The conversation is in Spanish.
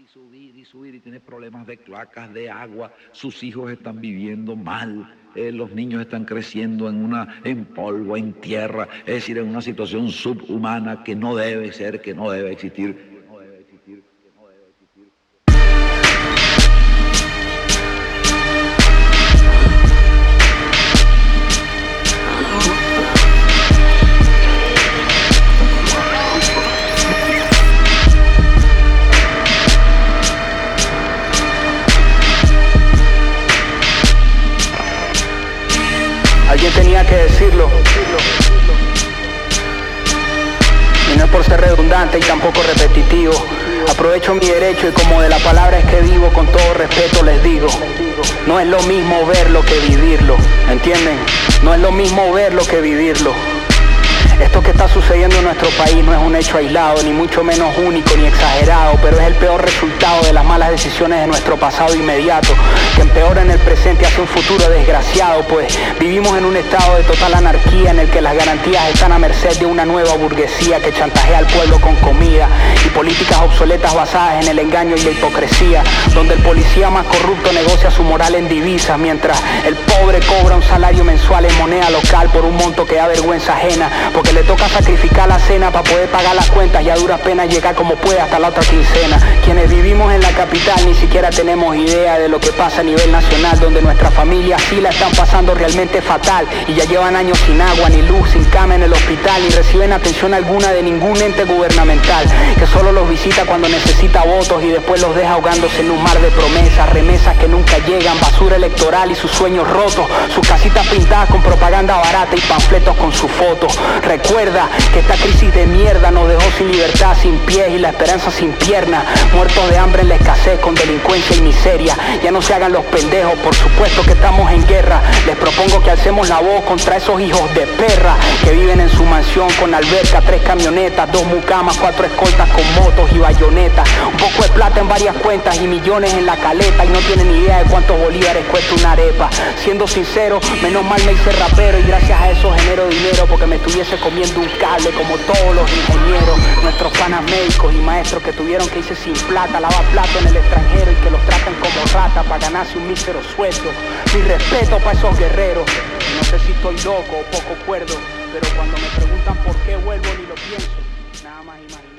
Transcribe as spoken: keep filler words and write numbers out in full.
subir y subir y tiene problemas de cloacas, de agua, sus hijos están viviendo mal, eh, los niños están creciendo en, una, en polvo, en tierra, es decir, en una situación subhumana que no debe ser, que no debe existir. Alguien tenía que decirlo. Y no es por ser redundante y tampoco repetitivo. Aprovecho mi derecho y como de la palabra es que vivo, con todo respeto les digo, no es lo mismo verlo que vivirlo, ¿entienden? No es lo mismo verlo que vivirlo. Esto que está sucediendo en nuestro país no es un hecho aislado, ni mucho menos único ni exagerado, pero es el peor resultado de las malas decisiones de nuestro pasado inmediato, que empeora en el presente hacia un futuro desgraciado, pues vivimos en un estado de total anarquía en el que las garantías están a merced de una nueva burguesía que chantajea al pueblo con comida y políticas obsoletas basadas en el engaño y la hipocresía, donde el policía más corrupto negocia su moral en divisas, mientras el pobre cobra un salario mensual en moneda local por un monto que da vergüenza ajena, porque le toca sacrificar la cena para poder pagar las cuentas y a duras penas llegar como puede hasta la otra quincena. Quienes vivimos en la capital ni siquiera tenemos idea de lo que pasa a nivel nacional, donde nuestras familias sí la están pasando realmente fatal y ya llevan años sin agua, ni luz, sin cama en el hospital, ni reciben atención alguna de ningún ente gubernamental, que solo los visita cuando necesita votos y después los deja ahogándose en un mar de promesas, remesas que nunca llegan, basura electoral y sus sueños rotos, sus casitas pintadas con propaganda barata y panfletos con sus fotos. Recuerda que esta crisis de mierda nos dejó sin libertad, sin pies y la esperanza sin piernas, muertos de hambre en la escasez con delincuencia y miseria. Ya no se hagan los pendejos, por supuesto que estamos en guerra. Les propongo que alcemos la voz contra esos hijos de perra que viven en su mansión con alberca, tres camionetas, dos mucamas, cuatro escoltas con motos y bayonetas, un poco de plata en varias cuentas y millones en la caleta, y no tienen ni idea de cuántos bolívares cuesta una arepa. Siendo sincero, menos mal me hice rapero y gracias a eso genero dinero, porque me estuviese comiendo un cable como todos los ingenieros, nuestros panas médicos y maestros que tuvieron que irse sin plata, lavar plato en el extranjero y que los tratan como ratas para ganarse un mísero sueldo. Mi respeto para esos guerreros. No sé si estoy loco o poco cuerdo, pero cuando me preguntan por qué vuelvo ni lo pienso, nada más imaginar.